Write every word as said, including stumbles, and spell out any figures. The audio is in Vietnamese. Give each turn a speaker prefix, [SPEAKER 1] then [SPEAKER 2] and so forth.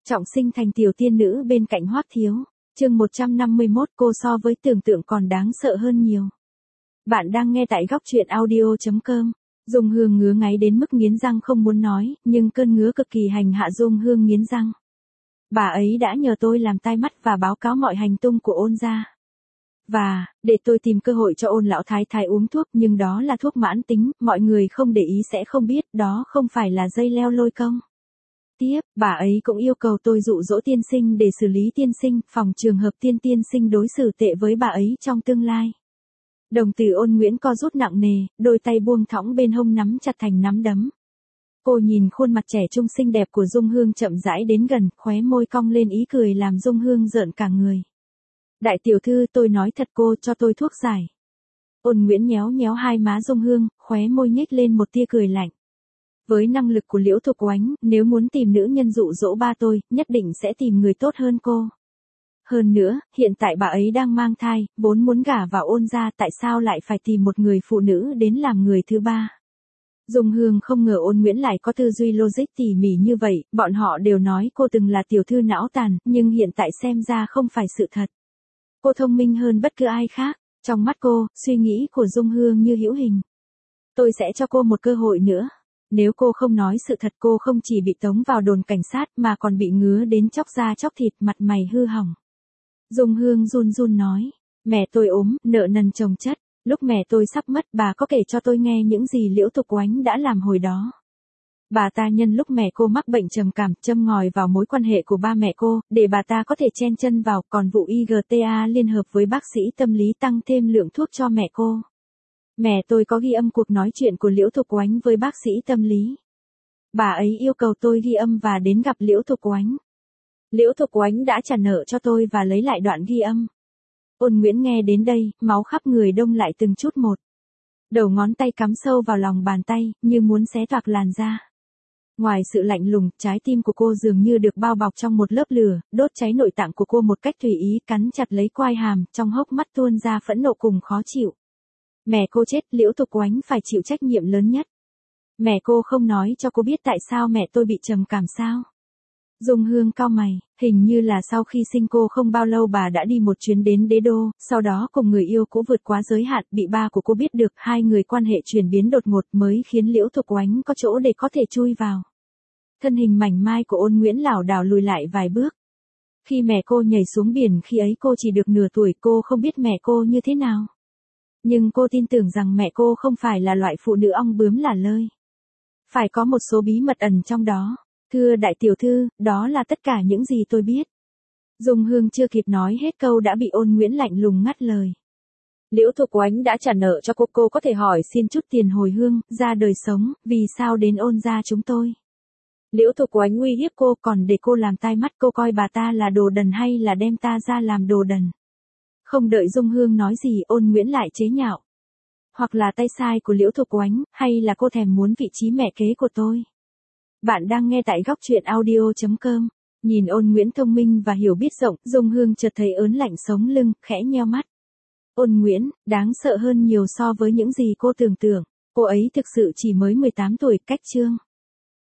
[SPEAKER 1] Trọng sinh thành tiểu tiên nữ bên cạnh Hoắc Thiếu. Chương một trăm năm mươi mốt, cô so với tưởng tượng còn đáng sợ hơn nhiều. Bạn đang nghe tại góc truyện audio chấm com. Dung Hương ngứa ngáy đến mức nghiến răng không muốn nói, nhưng cơn ngứa cực kỳ hành hạ Dung Hương nghiến răng. Bà ấy đã nhờ tôi làm tai mắt và báo cáo mọi hành tung của Ôn gia. Và, để tôi tìm cơ hội cho Ôn lão thái thái uống thuốc, nhưng đó là thuốc mãn tính, mọi người không để ý sẽ không biết, đó không phải là dây leo lôi công. Tiếp, bà ấy cũng yêu cầu tôi dụ dỗ tiên sinh để xử lý tiên sinh, phòng trường hợp tiên tiên sinh đối xử tệ với bà ấy trong tương lai. Đồng tử Ôn Nguyễn co rút nặng nề, đôi tay buông thõng bên hông nắm chặt thành nắm đấm. Cô nhìn khuôn mặt trẻ trung xinh đẹp của Dung Hương chậm rãi đến gần, khóe môi cong lên ý cười làm Dung Hương rợn cả người. Đại tiểu thư, tôi nói thật, cô cho tôi thuốc giải. Ôn Nguyễn nhéo nhéo hai má Dung Hương, khóe môi nhếch lên một tia cười lạnh. Với năng lực của Liễu Thục Oánh, nếu muốn tìm nữ nhân dụ dỗ ba tôi, nhất định sẽ tìm người tốt hơn cô. Hơn nữa, hiện tại bà ấy đang mang thai, vốn muốn gả vào Ôn gia, tại sao lại phải tìm một người phụ nữ đến làm người thứ ba. Dung Hương không ngờ Ôn Nguyễn lại có tư duy logic tỉ mỉ như vậy, bọn họ đều nói cô từng là tiểu thư não tàn, nhưng hiện tại xem ra không phải sự thật. Cô thông minh hơn bất cứ ai khác, trong mắt cô, suy nghĩ của Dung Hương như hữu hình. Tôi sẽ cho cô một cơ hội nữa. Nếu cô không nói sự thật, cô không chỉ bị tống vào đồn cảnh sát mà còn bị ngứa đến chóc da chóc thịt, mặt mày hư hỏng. Dung Hương run run nói, mẹ tôi ốm, nợ nần chồng chất, lúc mẹ tôi sắp mất bà có kể cho tôi nghe những gì Liễu Thục Oánh đã làm hồi đó. Bà ta nhân lúc mẹ cô mắc bệnh trầm cảm, châm ngòi vào mối quan hệ của ba mẹ cô, để bà ta có thể chen chân vào, còn vụ i giê tê a liên hợp với bác sĩ tâm lý tăng thêm lượng thuốc cho mẹ cô. Mẹ tôi có ghi âm cuộc nói chuyện của Liễu Thục Oánh với bác sĩ tâm lý. Bà ấy yêu cầu tôi ghi âm và đến gặp Liễu Thục Oánh. Liễu Thục Oánh đã trả nợ cho tôi và lấy lại đoạn ghi âm. Ôn Nguyễn nghe đến đây, máu khắp người đông lại từng chút một. Đầu ngón tay cắm sâu vào lòng bàn tay, như muốn xé toạc làn da. Ngoài sự lạnh lùng, trái tim của cô dường như được bao bọc trong một lớp lửa, đốt cháy nội tạng của cô một cách tùy ý, cắn chặt lấy quai hàm, trong hốc mắt tuôn ra phẫn nộ cùng khó chịu. Mẹ cô chết, Liễu Thục Oánh phải chịu trách nhiệm lớn nhất. Mẹ cô không nói cho cô biết tại sao mẹ tôi bị trầm cảm sao? Dung Hương cau mày, hình như là sau khi sinh cô không bao lâu bà đã đi một chuyến đến Đế Đô, sau đó cùng người yêu cũ vượt quá giới hạn, bị ba của cô biết được, hai người quan hệ chuyển biến đột ngột mới khiến Liễu Thục Oánh có chỗ để có thể chui vào. Thân hình mảnh mai của Ôn Nguyễn lảo đảo lùi lại vài bước. Khi mẹ cô nhảy xuống biển khi ấy cô chỉ được nửa tuổi, cô không biết mẹ cô như thế nào. Nhưng cô tin tưởng rằng mẹ cô không phải là loại phụ nữ ong bướm lả lơi. Phải có một số bí mật ẩn trong đó. Thưa đại tiểu thư, đó là tất cả những gì tôi biết. Dung Hương chưa kịp nói hết câu đã bị Ôn Nguyễn lạnh lùng ngắt lời. Liễu Thục Oánh đã trả nợ cho cô, cô có thể hỏi xin chút tiền hồi hương, ra đời sống, vì sao đến Ôn gia chúng tôi. Liễu Thục Oánh uy hiếp cô, còn để cô làm tai mắt, cô coi bà ta là đồ đần hay là đem ta ra làm đồ đần. Không đợi Dung Hương nói gì, Ôn Nguyễn lại chế nhạo. Hoặc là tay sai của Liễu Thục Oánh, hay là cô thèm muốn vị trí mẹ kế của tôi. Bạn đang nghe tại góc truyện audio chấm com. Nhìn Ôn Nguyễn thông minh và hiểu biết rộng, Dung Hương chợt thấy ớn lạnh sống lưng, khẽ nheo mắt. Ôn Nguyễn, đáng sợ hơn nhiều so với những gì cô tưởng tượng. Cô ấy thực sự chỉ mới mười tám tuổi, cách chương.